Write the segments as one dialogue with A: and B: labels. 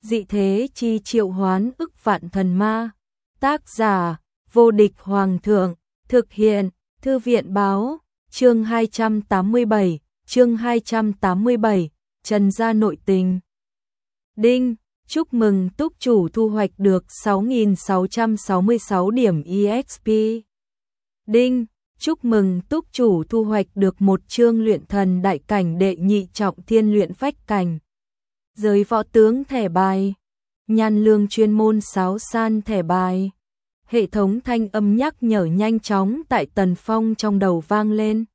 A: dị thế chi triệu hoán ức vạn thần ma. Tác giả, vô địch hoàng thượng, thực hiện, thư viện báo, chương 287, Trần gia nội tình. Đinh, chúc mừng túc chủ thu hoạch được 6.666 điểm EXP. Đinh, chúc mừng túc chủ thu hoạch được một chương luyện thần đại cảnh đệ nhị trọng thiên luyện phách cảnh. Giới võ tướng thẻ bài, nhan lương chuyên môn sáo san thẻ bài. Hệ thống thanh âm nhắc nhở nhanh chóng tại Tần Phong trong đầu vang lên.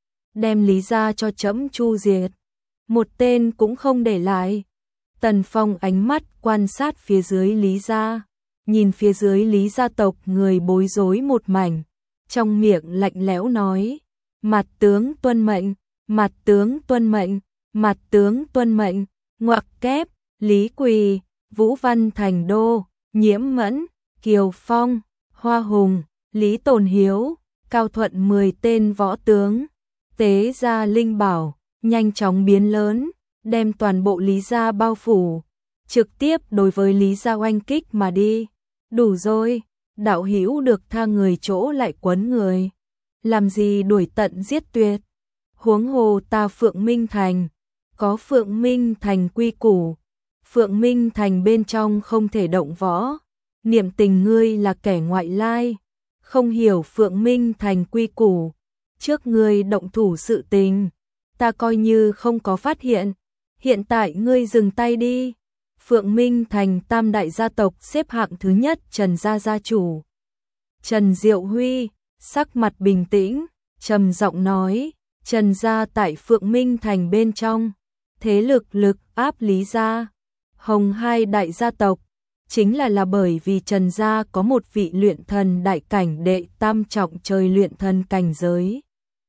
A: Đem Lý gia cho trẫm chu diệt, một tên cũng không để lại. Tần Phong ánh mắt quan sát phía dưới Lý gia, nhìn phía dưới Lý gia tộc người bối rối một mảnh, trong miệng lạnh lẽo nói: "Mặt tướng tuân mệnh, mặt tướng tuân mệnh, mặt tướng tuân mệnh." Ngoặc kép, Lý Quỳ, Vũ Văn Thành Đô, Nhiễm Mẫn, Kiều Phong, Hoa Hùng, Lý Tồn Hiếu, Cao Thuận 10 tên võ tướng, tế gia linh bảo, nhanh chóng biến lớn, đem toàn bộ Lý gia bao phủ, trực tiếp đối với Lý gia oanh kích mà đi. Đủ rồi, đạo hữu được tha người chỗ lại quấn người, làm gì đuổi tận giết tuyệt. Huống hồ ta Phượng Minh Thành, có Phượng Minh Thành quy củ, Phượng Minh Thành bên trong không thể động võ. Niệm tình ngươi là kẻ ngoại lai, không hiểu Phượng Minh Thành quy củ, trước ngươi động thủ sự tình, ta coi như không có phát hiện, hiện tại ngươi dừng tay đi. Phượng Minh Thành tam đại gia tộc xếp hạng thứ nhất Trần gia gia chủ. Trần Diệu Huy, sắc mặt bình tĩnh, trầm giọng nói, Trần gia tại Phượng Minh Thành bên trong, thế lực lực áp Lý gia, Hồng hai đại gia tộc. Chính là bởi vì Trần gia có một vị luyện thần đại cảnh đệ tam trọng trời luyện thần cảnh giới.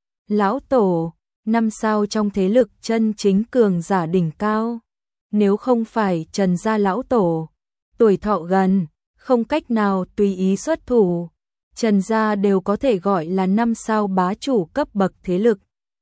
A: Lão tổ, 5 sao trong thế lực chân chính cường giả đỉnh cao. Nếu không phải Trần gia lão tổ, tuổi thọ gần, không cách nào tùy ý xuất thủ, Trần gia đều có thể gọi là 5 sao bá chủ cấp bậc thế lực.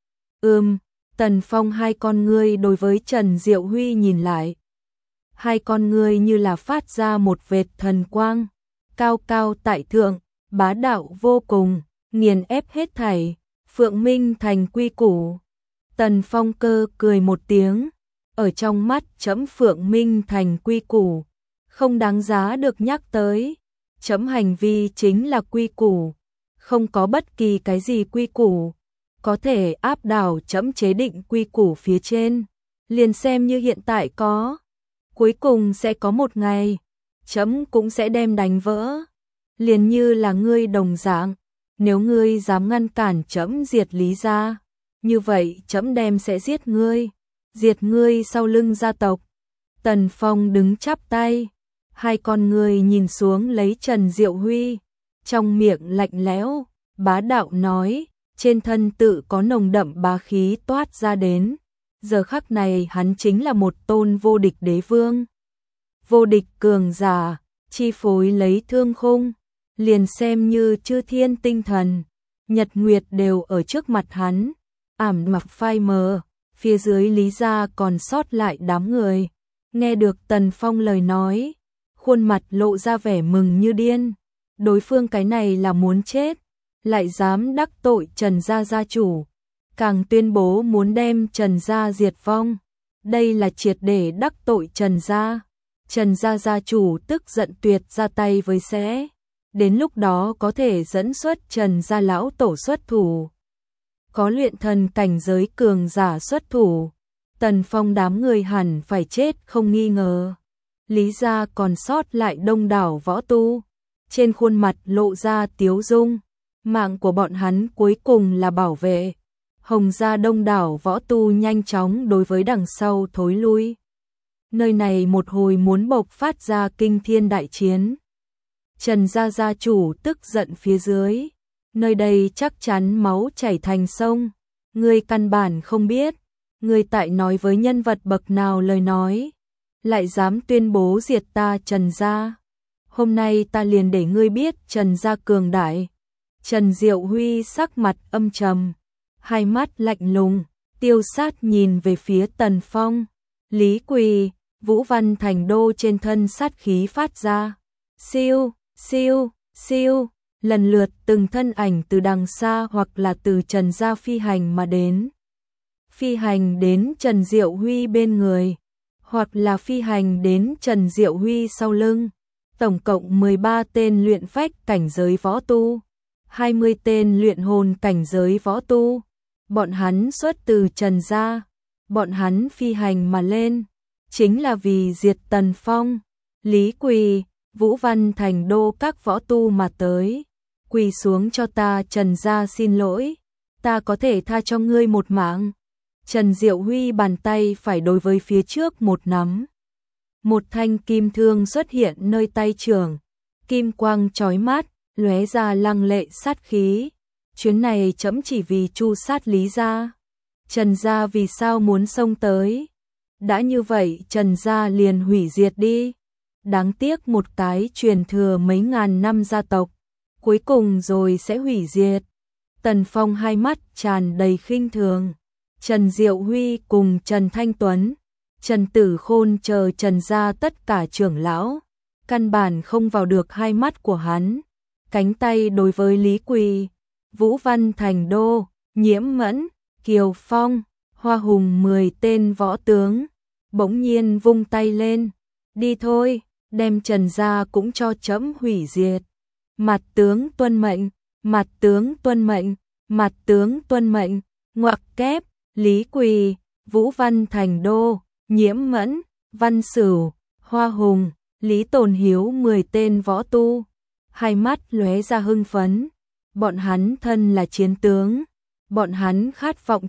A: Tần Phong hai con ngươi đối với Trần Diệu Huy nhìn lại. Hai con ngươi như là phát ra một vệt thần quang, cao cao tại thượng, bá đạo vô cùng, nghiền ép hết thảy, Phượng Minh Thành quy củ. Tần Phong cơ cười một tiếng, ở trong mắt trẫm Phượng Minh Thành quy củ, không đáng giá được nhắc tới, trẫm hành vi chính là quy củ, không có bất kỳ cái gì quy củ có thể áp đảo trẫm chế định quy củ phía trên, liền xem như hiện tại có. Cuối cùng sẽ có một ngày, trẫm cũng sẽ đem đánh vỡ. Liền như là ngươi đồng dạng, nếu ngươi dám ngăn cản trẫm diệt Lý gia, như vậy trẫm đem sẽ giết ngươi, diệt ngươi sau lưng gia tộc. Tần Phong đứng chắp tay, hai con ngươi nhìn xuống lấy Trần Diệu Huy, trong miệng lạnh lẽo, bá đạo nói, trên thân tự có nồng đậm bá khí toát ra đến. Giờ khắc này hắn chính là một tôn vô địch đế vương, vô địch cường giả, chi phối lấy thương khung, liền xem như chư thiên tinh thần, nhật nguyệt đều ở trước mặt hắn, ảm mặc phai mờ, phía dưới Lý gia còn sót lại đám người. Nghe được Tần Phong lời nói, khuôn mặt lộ ra vẻ mừng như điên, đối phương cái này là muốn chết, lại dám đắc tội Trần gia gia chủ. Càng tuyên bố muốn đem Trần gia diệt vong, đây là triệt để đắc tội Trần gia. Trần gia gia chủ tức giận tuyệt ra tay với sẽ, đến lúc đó có thể dẫn xuất Trần gia lão tổ xuất thủ. Có luyện thần cảnh giới cường giả xuất thủ, Tần Phong đám người hẳn phải chết không nghi ngờ. Lý gia còn sót lại đông đảo võ tu, trên khuôn mặt lộ ra tiếu dung, mạng của bọn hắn cuối cùng là bảo vệ. Hồng gia đông đảo võ tu nhanh chóng đối với đằng sau thối lui. Nơi này một hồi muốn bộc phát ra kinh thiên đại chiến. Trần gia gia chủ tức giận phía dưới, nơi đây chắc chắn máu chảy thành sông, ngươi căn bản không biết, ngươi tại nói với nhân vật bậc nào lời nói, lại dám tuyên bố diệt ta Trần gia. Hôm nay ta liền để ngươi biết Trần gia cường đại. Trần Diệu Huy sắc mặt âm trầm, hai mắt lạnh lùng, tiêu sát nhìn về phía Tần Phong. Lý Quỳ, Vũ Văn Thành Đô trên thân sát khí phát ra. Siêu, siêu, siêu, lần lượt từng thân ảnh từ đằng xa hoặc là từ Trần gia phi hành mà đến. Phi hành đến Trần Diệu Huy bên người, hoặc là phi hành đến Trần Diệu Huy sau lưng. Tổng cộng 13 tên luyện phách cảnh giới võ tu, 20 tên luyện hồn cảnh giới võ tu. Bọn hắn xuất từ Trần gia, bọn hắn phi hành mà lên, chính là vì diệt Tần Phong, Lý Quỳ, Vũ Văn Thành Đô các võ tu mà tới. Quỳ xuống cho ta, Trần gia xin lỗi, ta có thể tha cho ngươi một mạng. Trần Diệu Huy bàn tay phải đối với phía trước một nắm. Một thanh kim thương xuất hiện nơi tay trưởng, kim quang chói mắt, lóe ra lăng lệ sát khí. Chuyến này trẫm chỉ vì tru sát Lý gia. Trần gia vì sao muốn xông tới? Đã như vậy Trần gia liền hủy diệt đi. Đáng tiếc một cái truyền thừa mấy ngàn năm gia tộc, cuối cùng rồi sẽ hủy diệt. Tần Phong hai mắt tràn đầy khinh thường. Trần Diệu Huy cùng Trần Thanh Tuấn, Trần Tử Khôn chờ Trần gia tất cả trưởng lão, căn bản không vào được hai mắt của hắn. Cánh tay đối với Lý Quỳ, Vũ Văn Thành Đô, Nhiễm Mẫn, Kiều Phong, Hoa Hùng 10 tên võ tướng, bỗng nhiên vung tay lên. Đi thôi, đem Trần gia cũng cho trẫm hủy diệt. Mặt tướng tuân mệnh, mặt tướng tuân mệnh, mặt tướng tuân mệnh. Ngoặc kép, Lý Quỳ, Vũ Văn Thành Đô, Nhiễm Mẫn, Văn Sửu, Hoa Hùng, Lý Tồn Hiếu 10 tên võ tu, hai mắt lóe ra hưng phấn. Bọn hắn thân là chiến tướng, bọn hắn khát vọng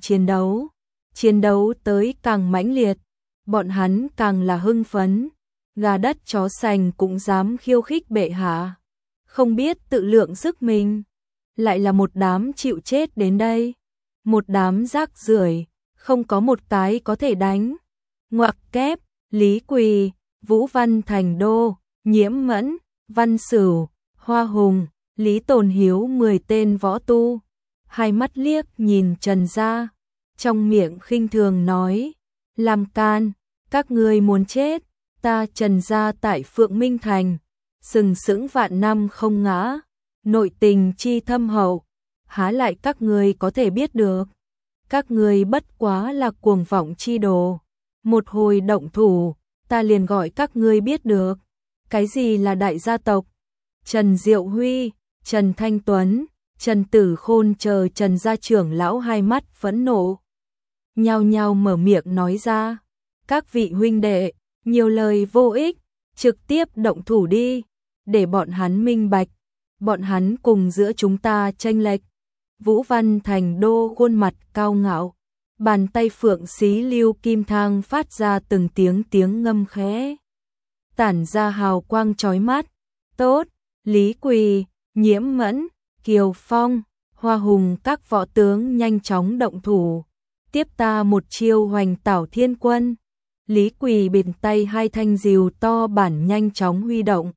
A: chiến đấu tới càng mãnh liệt, bọn hắn càng là hưng phấn. Gà đất chó sành cũng dám khiêu khích bệ hạ, không biết tự lượng sức mình, lại là một đám chịu chết đến đây, một đám rác rưởi, không có một cái có thể đánh. Ngoặc kép, Lý Quỳ, Vũ Văn Thành Đô, Nhiễm Mẫn, Văn Sửu, Hoa Hùng, Lý Tồn Hiếu 10 tên võ tu, hai mắt liếc nhìn Trần gia, trong miệng khinh thường nói: làm can, các ngươi muốn chết, ta Trần gia tại Phượng Minh Thành, sừng sững vạn năm không ngã, nội tình chi thâm hậu, há lại các ngươi có thể biết được. Các ngươi bất quá là cuồng vọng chi đồ, một hồi động thủ, ta liền gọi các ngươi biết được, cái gì là đại gia tộc. Trần Diệu Huy, Trần Thanh Tuấn, Trần Tử Khôn chờ Trần gia trưởng lão hai mắt phẫn nộ, nhao nhao mở miệng nói ra: các vị huynh đệ, nhiều lời vô ích, trực tiếp động thủ đi, để bọn hắn minh bạch, bọn hắn cùng giữa chúng ta chênh lệch. Vũ Văn Thành Đô khuôn mặt cao ngạo, bàn tay phượng xí lưu kim thang phát ra từng tiếng ngâm khẽ, tản ra hào quang chói mắt. Tốt, Lý Quỳ, Nhiễm Mẫn, Kiều Phong, Hoa Hùng các võ tướng nhanh chóng động thủ, tiếp ta một chiêu Hoành Tảo Thiên Quân. Lý Quỳ bịt tay hai thanh rìu to bản nhanh chóng huy động,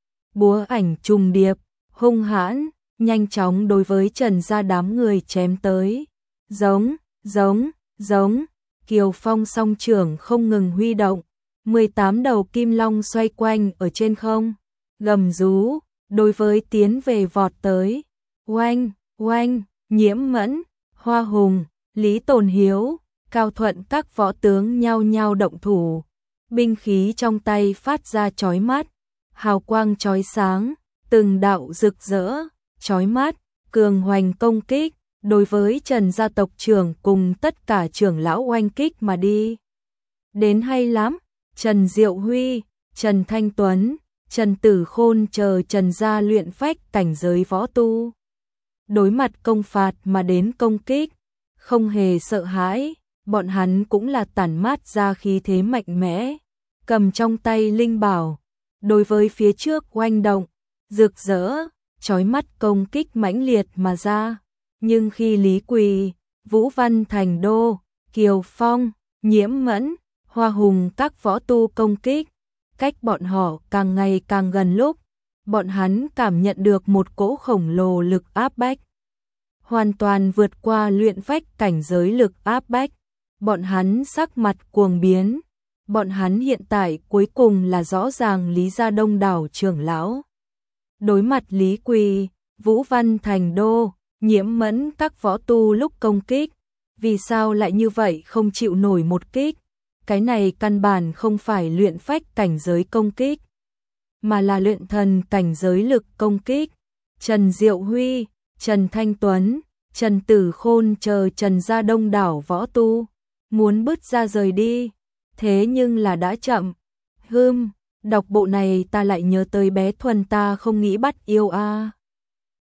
A: búa ảnh trùng điệp, hung hãn, nhanh chóng đối với Trần gia đám người chém tới. Giống, giống, giống, Kiều Phong song trưởng không ngừng huy động, 18 đầu kim long xoay quanh ở trên không, gầm rú, đối với tiến về vọt tới. Oanh, oanh, Nhiễm Mẫn, Hoa Hùng, Lý Tồn Hiếu, Cao Thuận các võ tướng nhao nhao động thủ, binh khí trong tay phát ra chói mắt, hào quang chói sáng, từng đạo rực rỡ, chói mắt, cường hoành công kích, đối với Trần gia tộc trưởng cùng tất cả trưởng lão oanh kích mà đi. Đến hay lắm, Trần Diệu Huy, Trần Thanh Tuấn, Trần Tử Khôn chờ Trần gia luyện phách cảnh giới võ tu, đối mặt công phạt mà đến công kích, không hề sợ hãi, bọn hắn cũng là tản mát ra khí thế mạnh mẽ, cầm trong tay linh bảo, đối với phía trước oanh động, rực rỡ, chói mắt công kích mãnh liệt mà ra. Nhưng khi Lý Quỳ, Vũ Văn Thành Đô, Kiều Phong, Nhiễm Mẫn, Hoa Hùng các võ tu công kích, cách bọn họ càng ngày càng gần lúc, bọn hắn cảm nhận được một cỗ khổng lồ lực áp bách, hoàn toàn vượt qua luyện phách cảnh giới lực áp bách. Bọn hắn sắc mặt cuồng biến, Bọn hắn hiện tại cuối cùng là rõ ràng Lý gia đông đảo trưởng lão. Đối mặt Lý Quỳ, Vũ Văn Thành Đô, Nhiễm Mẫn các võ tu lúc công kích, vì sao lại như vậy không chịu nổi một kích? Cái này căn bản không phải luyện phách cảnh giới công kích, mà là luyện thần cảnh giới lực công kích. Trần Diệu Huy, Trần Thanh Tuấn, Trần Tử Khôn chờ Trần gia đông đảo võ tu, muốn bứt ra rời đi, thế nhưng là đã chậm. Đọc bộ này ta lại nhớ tới bé Thuần ta không nghĩ bắt yêu a.